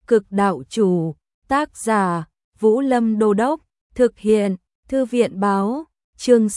Cực đạo chủ, tác giả, Vũ Lâm Đô Đốc, thực hiện, Thư viện báo, chương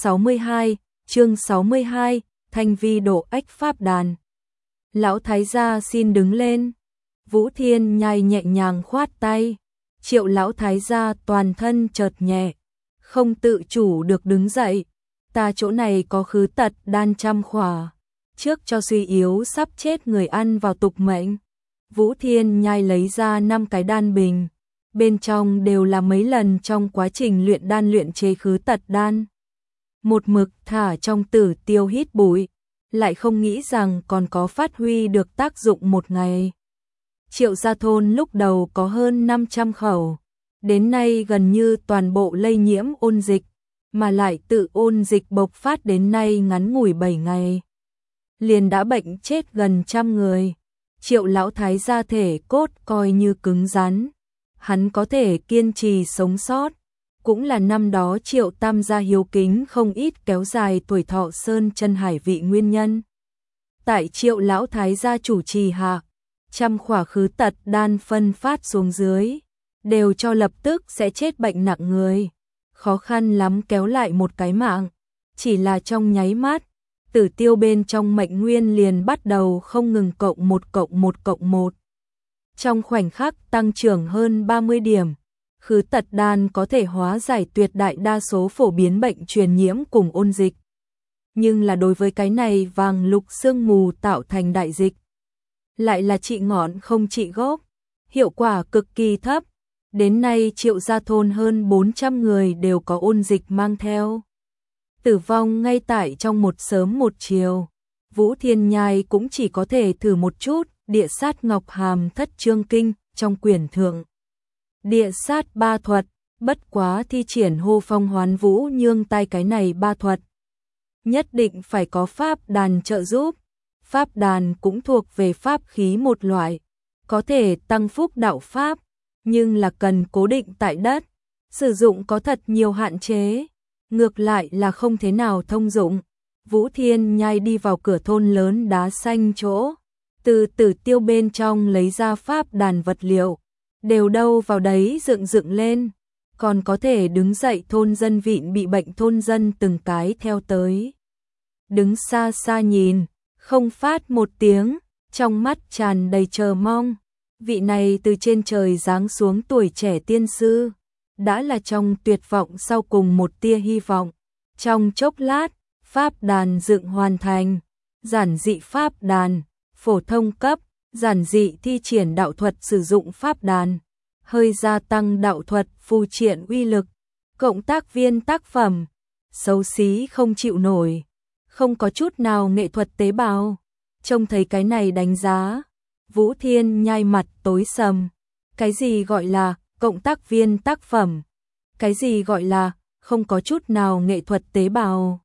62, Thanh Vi độ ách pháp đàn. Lão thái gia xin đứng lên. Vũ Thiên Nhai nhẹ nhàng khoát tay. Triệu lão thái gia toàn thân chợt nhẹ, không tự chủ được đứng dậy. Ta chỗ này có khứ tật đan trăm khỏa, trước cho suy yếu sắp chết người ăn vào tục mệnh. Vũ Thiên Nhai lấy ra 5 cái đan bình, bên trong đều là mấy lần trong quá trình luyện đan luyện chế khứ tật đan. Một mực thả trong tử tiêu hít bụi, lại không nghĩ rằng còn có phát huy được tác dụng một ngày. Triệu gia thôn lúc đầu có hơn 500 khẩu, đến nay gần như toàn bộ lây nhiễm ôn dịch, mà lại tự ôn dịch bộc phát đến nay ngắn ngủi 7 ngày. Liền đã bệnh chết gần 100 người. Triệu lão thái gia thể cốt coi như cứng rắn, hắn có thể kiên trì sống sót, cũng là năm đó Triệu tam gia hiếu kính không ít kéo dài tuổi thọ sơn chân hải vị nguyên nhân. Tại Triệu lão thái gia chủ trì hạ, 100 khỏa khứ tật đan phân phát xuống dưới, đều cho lập tức sẽ chết bệnh nặng người, khó khăn lắm kéo lại một cái mạng, chỉ là trong nháy mắt. Tử tiêu bên trong mệnh nguyên liền bắt đầu không ngừng +1+1+1. Trong khoảnh khắc tăng trưởng hơn 30 điểm, khứ tật đan có thể hóa giải tuyệt đại đa số phổ biến bệnh truyền nhiễm cùng ôn dịch. Nhưng là đối với cái này vàng lục sương mù tạo thành đại dịch, lại là trị ngọn không trị gốc, hiệu quả cực kỳ thấp. Đến nay Triệu gia thôn hơn 400 người đều có ôn dịch mang theo. Tử vong ngay tại trong một sớm một chiều. Vũ Thiên Nhai cũng chỉ có thể thử một chút địa sát ngọc hàm thất chương kinh trong quyển thượng. Địa sát ba thuật, bất quá thi triển hô phong hoán vũ nhương tay cái này ba thuật. Nhất định phải có pháp đàn trợ giúp. Pháp đàn cũng thuộc về pháp khí một loại, có thể tăng phúc đạo pháp, nhưng là cần cố định tại đất, sử dụng có thật nhiều hạn chế. Ngược lại là không thế nào thông dụng. Vũ Thiên Nhai đi vào cửa thôn lớn đá xanh chỗ, từ tử tiêu bên trong lấy ra pháp đàn vật liệu, đều đâu vào đấy dựng lên, còn có thể đứng dậy thôn dân vịn bị bệnh thôn dân từng cái theo tới. Đứng xa xa nhìn, không phát một tiếng, trong mắt tràn đầy chờ mong. Vị này từ trên trời giáng xuống tuổi trẻ tiên sư, đã là trong tuyệt vọng sau cùng một tia hy vọng. Trong chốc lát, pháp đàn dựng hoàn thành, giản dị pháp đàn, phổ thông cấp, giản dị thi triển đạo thuật sử dụng pháp đàn, hơi gia tăng đạo thuật phù triện uy lực, cộng tác viên tác phẩm, xấu xí không chịu nổi, không có chút nào nghệ thuật tế bào. Trông thấy cái này đánh giá, Vũ Thiên Nhai mặt tối sầm. Cái gì gọi là cộng tác viên tác phẩm? Cái gì gọi là không có chút nào nghệ thuật tế bào?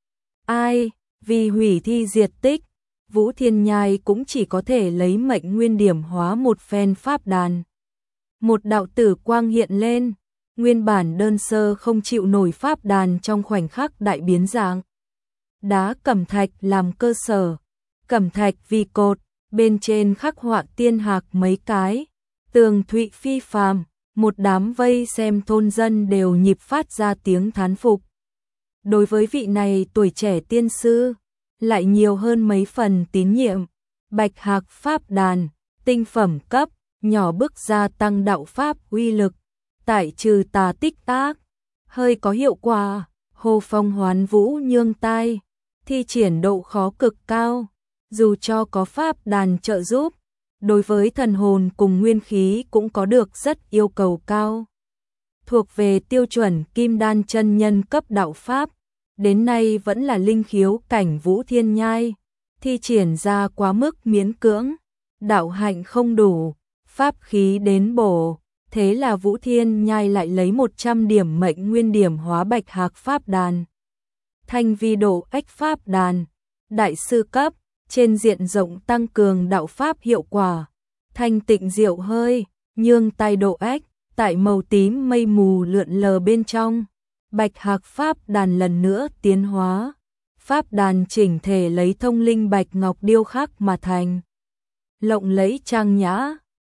Ai, vì hủy thi diệt tích, Vũ Thiên Nhai cũng chỉ có thể lấy mệnh nguyên điểm hóa một phen pháp đàn. Một đạo tử quang hiện lên, nguyên bản đơn sơ không chịu nổi pháp đàn trong khoảnh khắc đại biến dạng. Đá cẩm thạch làm cơ sở, cẩm thạch vì cột, bên trên khắc họa tiên hạc mấy cái, tường thụy phi phàm, một đám vây xem thôn dân đều nhịp phát ra tiếng thán phục. Đối với vị này tuổi trẻ tiên sư, lại nhiều hơn mấy phần tín nhiệm. Bạch hạc pháp đàn, tinh phẩm cấp, nhỏ bức gia tăng đạo pháp uy lực, tại trừ tà tích ác, hơi có hiệu quả, hô phong hoán vũ nhương tai, thi triển độ khó cực cao. Dù cho có pháp đàn trợ giúp, đối với thần hồn cùng nguyên khí cũng có được rất yêu cầu cao. Thuộc về tiêu chuẩn kim đan chân nhân cấp đạo pháp, đến nay vẫn là linh khiếu cảnh Vũ Thiên Nhai, thi triển ra quá mức miễn cưỡng, đạo hạnh không đủ, pháp khí đến bổ, thế là Vũ Thiên Nhai lại lấy 100 điểm mệnh nguyên điểm hóa bạch hạc pháp đàn. Thanh vi độ ách pháp đàn, đại sư cấp, trên diện rộng tăng cường đạo pháp hiệu quả, thanh tịnh diệu hơi, nhương tai độ ách, tại màu tím mây mù lượn lờ bên trong, bạch hạc pháp đàn lần nữa tiến hóa, pháp đàn chỉnh thể lấy thông linh bạch ngọc điêu khắc mà thành. Lộng lẫy trang nhã,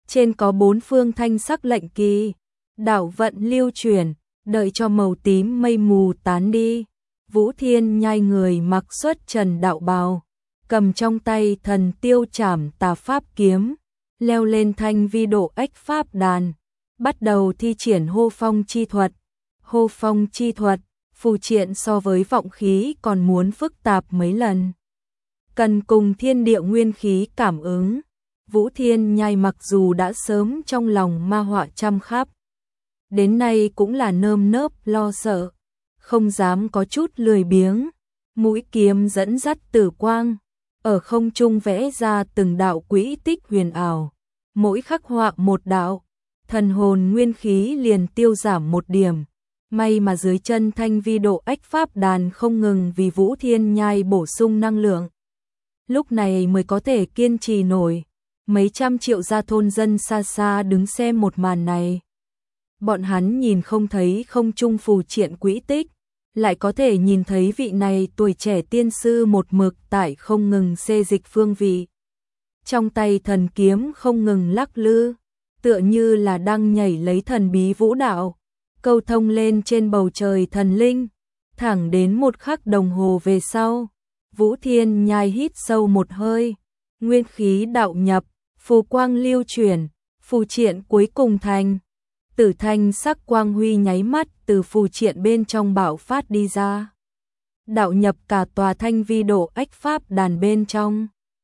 Trên có 4 phương thanh sắc lệnh kỳ, đạo vận lưu chuyển, đợi cho màu tím mây mù tán đi. Vũ Thiên Nhai người mặc xuất trần đạo bào, cầm trong tay thần tiêu trảm tà pháp kiếm, leo lên thanh vi độ ếch pháp đàn, bắt đầu thi triển hô phong chi thuật. Hô phong chi thuật, phù triện so với vọng khí còn muốn phức tạp mấy lần. Cần cùng thiên địa nguyên khí cảm ứng. Vũ Thiên Nhai mặc dù đã sớm trong lòng ma họa trăm khắp, đến nay cũng là nơm nớp lo sợ, không dám có chút lười biếng. Mũi kiếm dẫn dắt tử quang, ở không trung vẽ ra từng đạo quỹ tích huyền ảo, mỗi khắc họa một đạo, thần hồn nguyên khí liền tiêu giảm một điểm. May mà dưới chân thanh vi độ ếch pháp đàn không ngừng vì Vũ Thiên Nhai bổ sung năng lượng, lúc này mới có thể kiên trì nổi. Mấy trăm triệu gia thôn dân xa xa đứng xem một màn này. Bọn hắn nhìn không thấy không trung phù triện quỹ tích, lại có thể nhìn thấy vị này tuổi trẻ tiên sư một mực tại không ngừng xê dịch phương vị. Trong tay thần kiếm không ngừng lắc lư, tựa như là đang nhảy lấy thần bí vũ đạo, câu thông lên trên bầu trời thần linh. Thẳng đến một khắc đồng hồ về sau, Vũ Thiên Nhai hít sâu một hơi, nguyên khí đạo nhập, phù quang lưu chuyển, phù triện cuối cùng thành. Tử thanh sắc quang huy nháy mắt từ phù triện bên trong bạo phát đi ra, đạo nhập cả tòa thanh vi độ ếch pháp đàn bên trong.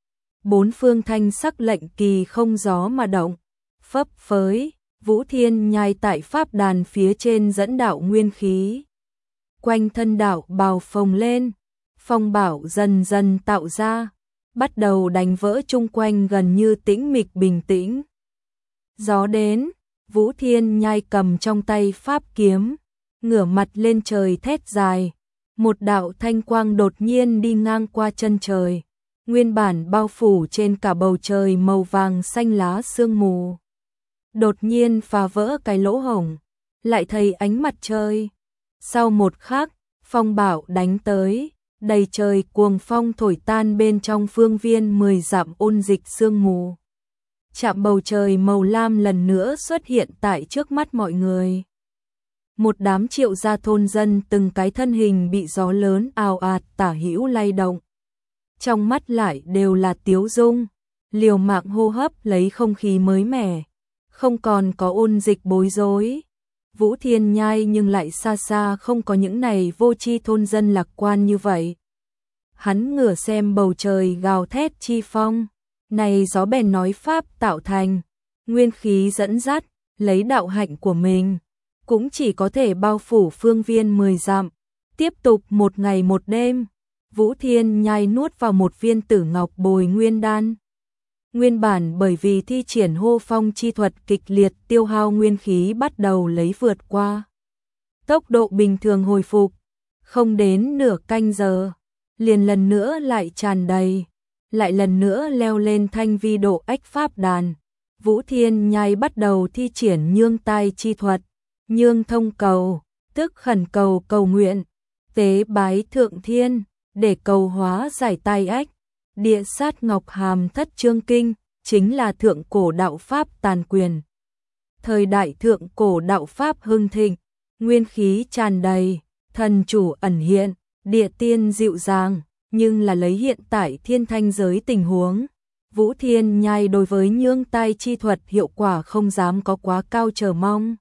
4 phương thanh sắc lệnh kỳ không gió mà động, phấp phới. Vũ Thiên Nhai tại pháp đàn phía trên dẫn đạo nguyên khí, quanh thân đạo bào phồng lên, phong bảo dần dần tạo ra, bắt đầu đánh vỡ chung quanh gần như tĩnh mịch bình tĩnh. Gió đến, Vũ Thiên Nhai cầm trong tay pháp kiếm, ngửa mặt lên trời thét dài, một đạo thanh quang đột nhiên đi ngang qua chân trời, nguyên bản bao phủ trên cả bầu trời màu vàng xanh lá sương mù, đột nhiên phá vỡ cái lỗ hổng, lại thấy ánh mặt trời. Sau một khắc, phong bão đánh tới, đầy trời cuồng phong thổi tan bên trong phương viên 10 dặm ôn dịch sương mù. Chạm bầu trời màu lam lần nữa xuất hiện tại trước mắt mọi người. Một đám triệu gia thôn dân từng cái thân hình bị gió lớn ào ạt tả hữu lay động. Trong mắt lại đều là tiếu dung, liều mạng hô hấp lấy không khí mới mẻ, không còn có ôn dịch bối rối. Vũ Thiên Nhai nhưng lại xa xa không có những này vô tri thôn dân lạc quan như vậy. Hắn ngửa xem bầu trời gào thét chi phong, này gió bèn nói pháp tạo thành, nguyên khí dẫn dắt, lấy đạo hạnh của mình, cũng chỉ có thể bao phủ phương viên 10 dặm. Tiếp tục một ngày một đêm, Vũ Thiên Nhai nuốt vào một viên tử ngọc bồi nguyên đan. Nguyên bản bởi vì thi triển hô phong chi thuật kịch liệt tiêu hao nguyên khí bắt đầu lấy vượt qua. Tốc độ bình thường hồi phục, không đến nửa canh giờ, liền lần nữa lại tràn đầy, lại lần nữa leo lên thanh vi độ ếch pháp đàn. Vũ Thiên Nhai bắt đầu thi triển nhương tai chi thuật, nhương thông cầu, tức khẩn cầu cầu nguyện, tế bái thượng thiên, để cầu hóa giải tai ếch. Địa sát ngọc hàm thất chương kinh, chính là thượng cổ đạo pháp tàn quyền. Thời đại thượng cổ đạo pháp hưng thịnh, nguyên khí tràn đầy, thần chủ ẩn hiện, địa tiên dịu dàng, nhưng là lấy hiện tại thiên thanh giới tình huống. Vũ Thiên Nhai đối với nhương tai chi thuật hiệu quả không dám có quá cao chờ mong.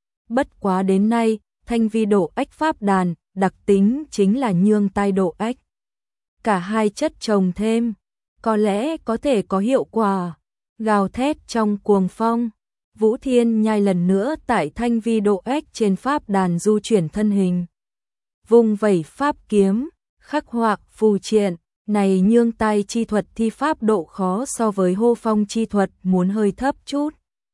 Bất quá đến nay, thanh vi độ ếch pháp đàn, đặc tính chính là nhương tai độ ếch. Cả hai chất chồng thêm, có lẽ có thể có hiệu quả. Gào thét trong cuồng phong, Vũ Thiên Nhai lần nữa tại thanh vi độ ếch trên pháp đàn du chuyển thân hình. Vùng vẩy pháp kiếm, khắc họa phù triện, này nhương tai chi thuật thi pháp độ khó so với hô phong chi thuật muốn hơi thấp chút.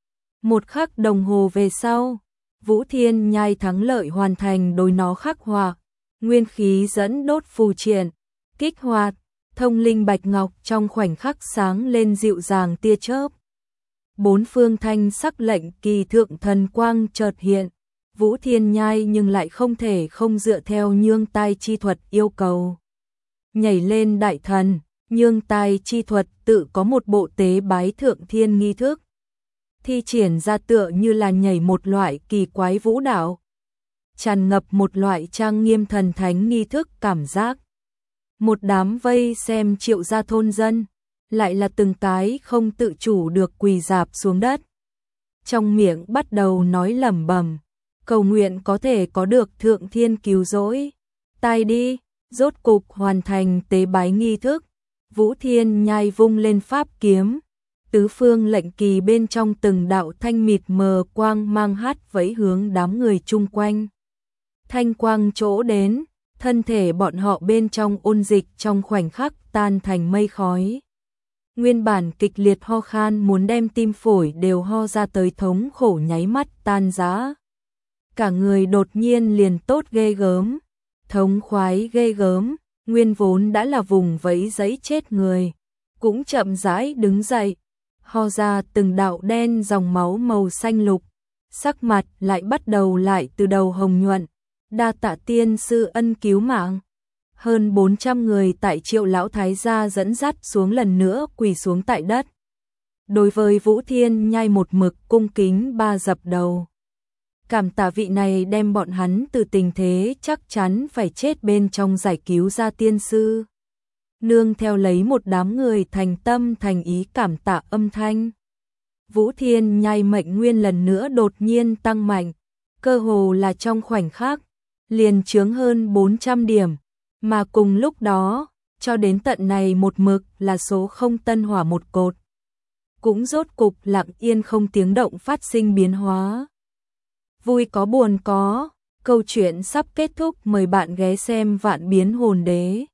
Một khắc đồng hồ về sau, Vũ Thiên Nhai thắng lợi hoàn thành đối nó khắc họa, nguyên khí dẫn đốt phù triện, kích hoạt, thông linh bạch ngọc trong khoảnh khắc sáng lên dịu dàng tia chớp. 4 phương thanh sắc lệnh kỳ thượng thần quang chợt hiện, Vũ Thiên Nhai nhưng lại không thể không dựa theo nhương tai chi thuật yêu cầu. Nhảy lên đại thần, nhương tai chi thuật tự có một bộ tế bái thượng thiên nghi thức. thi triển ra tựa như là nhảy một loại kỳ quái vũ đạo, tràn ngập một loại trang nghiêm thần thánh nghi thức cảm giác. Một đám vây xem Triệu gia thôn dân, lại là từng cái không tự chủ được quỳ rạp xuống đất. Trong miệng bắt đầu nói lẩm bẩm, cầu nguyện có thể có được thượng thiên cứu rỗi. Tai đi, rốt cục hoàn thành tế bái nghi thức. Vũ Thiên Nhai vung lên pháp kiếm, tứ phương lệnh kỳ bên trong từng đạo thanh mịt mờ quang mang hát vẫy hướng đám người chung quanh. Thanh quang chỗ đến, thân thể bọn họ bên trong ôn dịch trong khoảnh khắc tan thành mây khói. Nguyên bản kịch liệt ho khan muốn đem tim phổi đều ho ra tới thống khổ nháy mắt tan rã. Cả người đột nhiên liền tốt ghê gớm, thống khoái ghê gớm, nguyên vốn đã là vùng vẫy giấy chết người, cũng chậm rãi đứng dậy, ho ra từng đạo đen dòng máu màu xanh lục, sắc mặt lại bắt đầu lại từ đầu hồng nhuận, đa tạ tiên sư ân cứu mạng. Hơn 400 người tại Triệu lão thái gia dẫn dắt xuống lần nữa quỳ xuống tại đất. Đối với Vũ Thiên Nhai một mực cung kính ba dập đầu. Cảm tạ vị này đem bọn hắn từ tình thế chắc chắn phải chết bên trong giải cứu ra tiên sư. Nương theo lấy một đám người thành tâm thành ý cảm tạ âm thanh. Vũ Thiên Nhai mệnh nguyên lần nữa đột nhiên tăng mạnh, cơ hồ là trong khoảnh khắc, liền chướng hơn 400 điểm. Mà cùng lúc đó, cho đến tận này một mực là số không tân hỏa một cột. Cũng rốt cục lặng yên không tiếng động phát sinh biến hóa. Vui có buồn có, câu chuyện sắp kết thúc, mời bạn ghé xem Vạn Biến Hồn Đế.